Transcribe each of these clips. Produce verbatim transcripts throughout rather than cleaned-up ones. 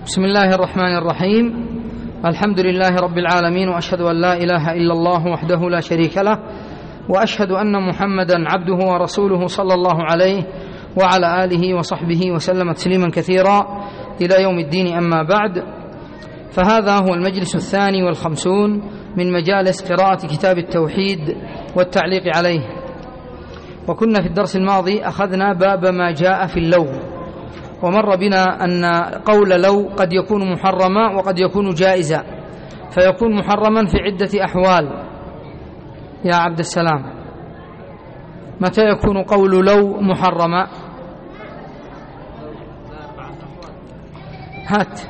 بسم الله الرحمن الرحيم. الحمد لله رب العالمين، وأشهد أن لا إله إلا الله وحده لا شريك له، وأشهد أن محمدا عبده ورسوله صلى الله عليه وعلى آله وصحبه وسلم تسليما كثيرا إلى يوم الدين. أما بعد، فهذا هو المجلس الثاني والخمسون من مجالس قراءة كتاب التوحيد والتعليق عليه. وكنا في الدرس الماضي أخذنا باب ما جاء في اللو، ومر بنا أن قول لو قد يكون محرما وقد يكون جائزا، فيكون محرما في عدة أحوال. يا عبد السلام، متى يكون قول لو محرما؟ هات،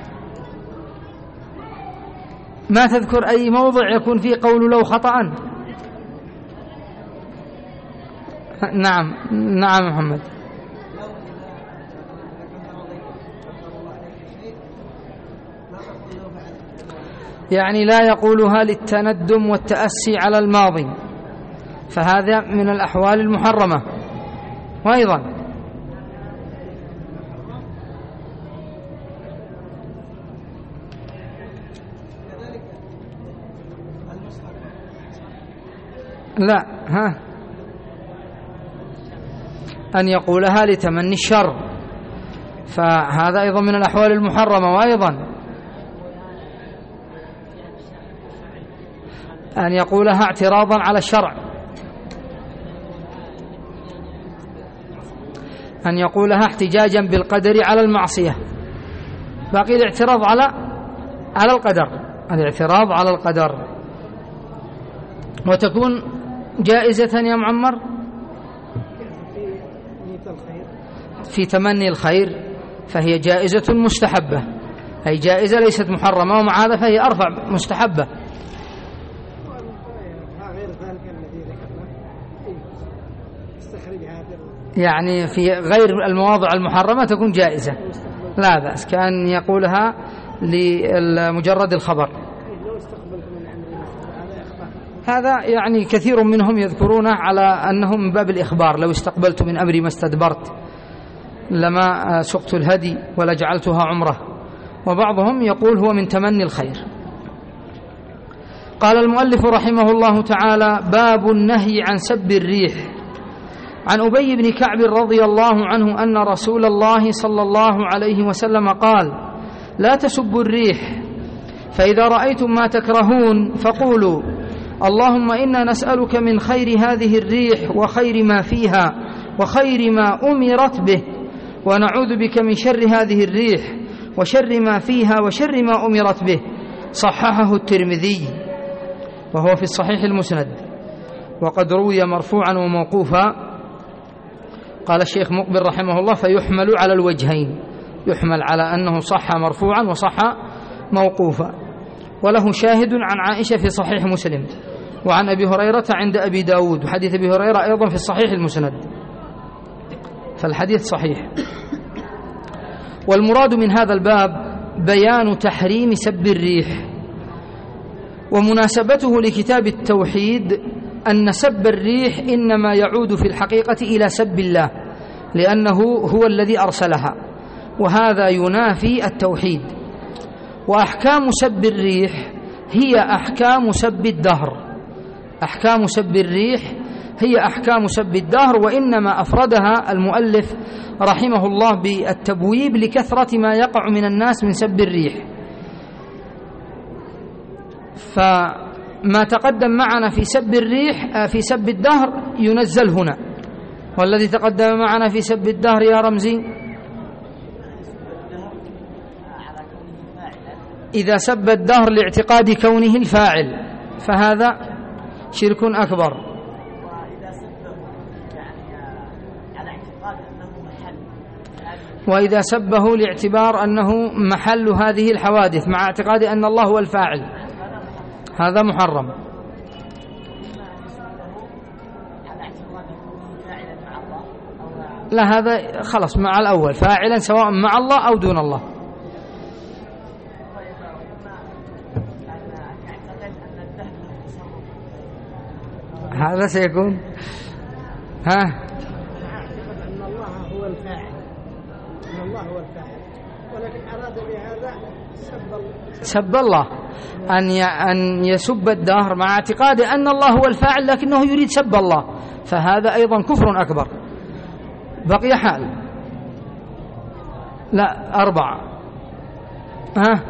ما تذكر أي موضع يكون فيه قول لو خطأ؟ نعم نعم محمد. يعني لا يقولها للتندم والتأسي على الماضي، فهذا من الأحوال المحرمة. وأيضا لا ها أن يقولها لتمني الشر، فهذا أيضا من الأحوال المحرمة. وأيضا أن يقولها اعتراضا على الشرع، أن يقولها احتجاجا بالقدر على المعصية. باقي الاعتراض على على القدر، الاعتراض على القدر. وتكون جائزة يا معمر في تمني الخير، فهي جائزة مستحبة، أي جائزة ليست محرمة، ومع هذا فهي أرفع مستحبة. يعني في غير المواضع المحرمة تكون جائزة لا بأس، كأن يقولها لمجرد الخبر. هذا يعني كثير منهم يذكرونه على أنه من باب الإخبار، لو استقبلت من أمري ما استدبرت لما سقت الهدي ولا جعلتها عمره. وبعضهم يقول هو من تمني الخير. قال المؤلف رحمه الله تعالى: باب النهي عن سب الريح. عن أبي بن كعب رضي الله عنه أن رسول الله صلى الله عليه وسلم قال: لا تسبوا الريح، فإذا رأيتم ما تكرهون فقولوا: اللهم إنا نسألك من خير هذه الريح وخير ما فيها وخير ما أمرت به، ونعوذ بك من شر هذه الريح وشر ما فيها وشر ما أمرت به. صححه الترمذي وهو في الصحيح المسند، وقد روي مرفوعا وموقوفا. قال الشيخ مقبل رحمه الله: فيحمل على الوجهين، يحمل على أنه صح مرفوعا وصح موقوفا. وله شاهد عن عائشة في صحيح مسلم، وعن أبي هريرة عند أبي داود، وحديث أبي هريرة أيضا في الصحيح المسند، فالحديث صحيح. والمراد من هذا الباب بيان تحريم سب الريح، ومناسبته لكتاب التوحيد أن سب الريح إنما يعود في الحقيقة إلى سب الله، لأنه هو الذي أرسلها، وهذا ينافي التوحيد. وأحكام سب الريح هي أحكام سب الدهر، أحكام سب الريح هي أحكام سب الدهر، وإنما أفردها المؤلف رحمه الله بالتبويب لكثرة ما يقع من الناس من سب الريح. فما تقدم معنا في سب الريح في سب الدهر ينزل هنا، والذي تقدم معنا في سب الدهر يا رمزي إذا سب الدهر لاعتقاد كونه الفاعل فهذا شرك أكبر. وإذا سبه لاعتبار أنه محل هذه الحوادث مع اعتقاد أن الله هو الفاعل هذا محرم. لا، هذا خلص مع الأول، فاعلا سواء مع الله أو دون الله. هذا سيكون ها أن الله هو الفاعل، أن الله هو الفاعل، ولكن أراد بهذا سب الله، أن أن يسب الدهر مع اعتقاد أن الله هو الفاعل لكنه يريد سب الله، فهذا أيضا كفر أكبر. بقي حال لا أربعة، ها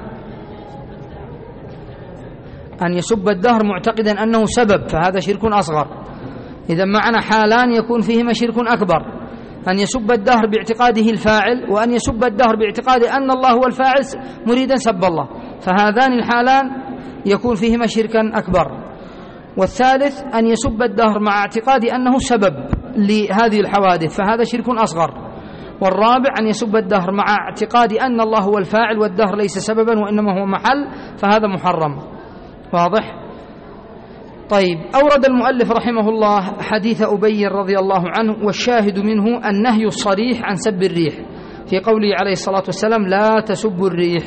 أن يسب الدهر معتقدا أنه سبب، فهذا شرك أصغر. إذا معنا حالان يكون فيهما شرك أكبر: أن يسب الدهر باعتقاده الفاعل، وأن يسب الدهر باعتقاد أن الله هو الفاعل مريدا سب الله، فهذان الحالان يكون فيهما شركا أكبر. والثالث أن يسب الدهر مع اعتقاد أنه سبب لهذه الحوادث، فهذا شرك أصغر. والرابع أن يسب الدهر مع اعتقاد أن الله هو الفاعل والدهر ليس سببا وإنما هو محل، فهذا محرم. واضح؟ طيب، أورد المؤلف رحمه الله حديث أبي رضي الله عنه، والشاهد منه النهي الصريح عن سب الريح في قوله عليه الصلاة والسلام: لا تسبوا الريح.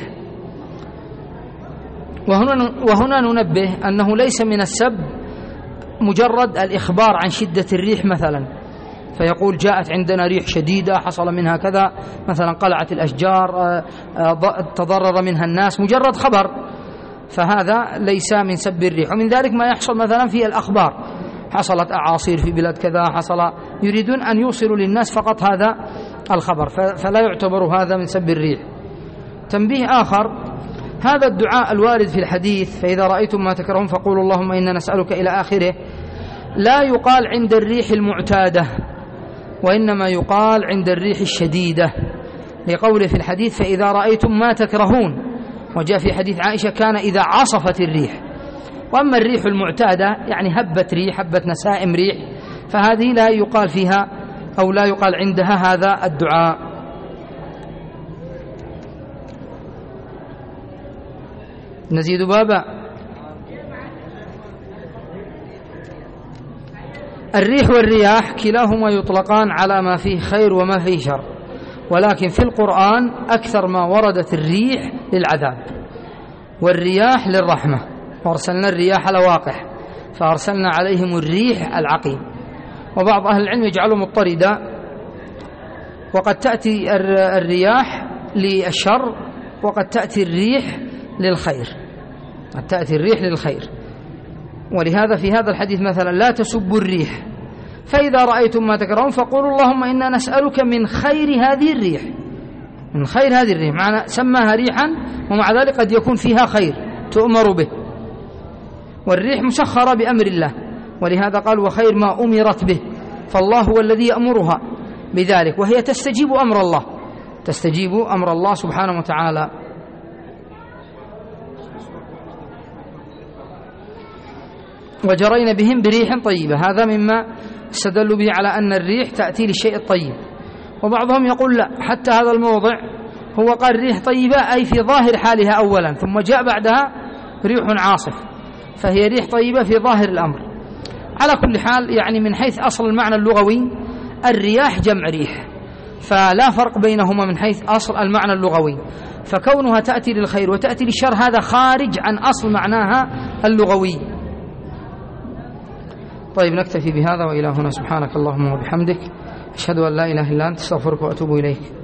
وهنا, وهنا ننبه أنه ليس من السب مجرد الإخبار عن شدة الريح مثلا، فيقول جاءت عندنا ريح شديدة حصل منها كذا، مثلا قلعت الأشجار، تضرر منها الناس، مجرد خبر، فهذا ليس من سب الريح. ومن ذلك ما يحصل مثلا في الأخبار: حصلت أعاصير في بلاد كذا، حصل، يريدون أن يوصلوا للناس فقط هذا الخبر، فلا يعتبر هذا من سب الريح. تنبيه آخر: هذا الدعاء الوارد في الحديث: فإذا رأيتم ما تكرهون فقولوا اللهم إنا نسألك إلى آخره، لا يقال عند الريح المعتادة، وإنما يقال عند الريح الشديدة، لقوله في الحديث: فإذا رأيتم ما تكرهون. وجاء في حديث عائشة: كان إذا عصفت الريح. وأما الريح المعتادة يعني هبت ريح، هبت نسائم ريح، فهذه لا يقال فيها أو لا يقال عندها هذا الدعاء. نزيد بابا. الريح والرياح كلاهما يطلقان على ما فيه خير وما فيه شر، ولكن في القرآن أكثر ما وردت الريح للعذاب والرياح للرحمة. وأرسلنا الرياح لواقح فأرسلنا عليهم الريح العقيم. وبعض أهل العلم يجعله مضطردا، وقد تأتي الرياح للشر وقد تأتي الريح للخير، قد تأتي الريح للخير. ولهذا في هذا الحديث مثلا: لا تسبوا الريح، فإذا رأيتم ما تكرهون فقولوا اللهم إنا نسألك من خير هذه الريح، من خير هذه الريح، معنى سماها ريحا ومع ذلك قد يكون فيها خير تؤمر به. والريح مسخرة بأمر الله، ولهذا قال: وخير ما أمرت به، فالله هو الذي يأمرها بذلك، وهي تستجيب أمر الله، تستجيب أمر الله سبحانه وتعالى. وجرينا بهم بريح طيبة، هذا مما استدلوا به على أن الريح تأتي للشيء الطيب. وبعضهم يقول لا، حتى هذا الموضع هو قال ريح طيبة أي في ظاهر حالها أولا، ثم جاء بعدها ريح عاصف، فهي ريح طيبة في ظاهر الأمر. على كل حال يعني من حيث أصل المعنى اللغوي الرياح جمع ريح، فلا فرق بينهما من حيث أصل المعنى اللغوي، فكونها تأتي للخير وتأتي للشر هذا خارج عن أصل معناها اللغوي. طيب، نكتفي بهذا، وإلى هنا. سبحانك اللهم وبحمدك، أشهد أن لا إله إلا أنت، أستغفرك وأتوب إليك.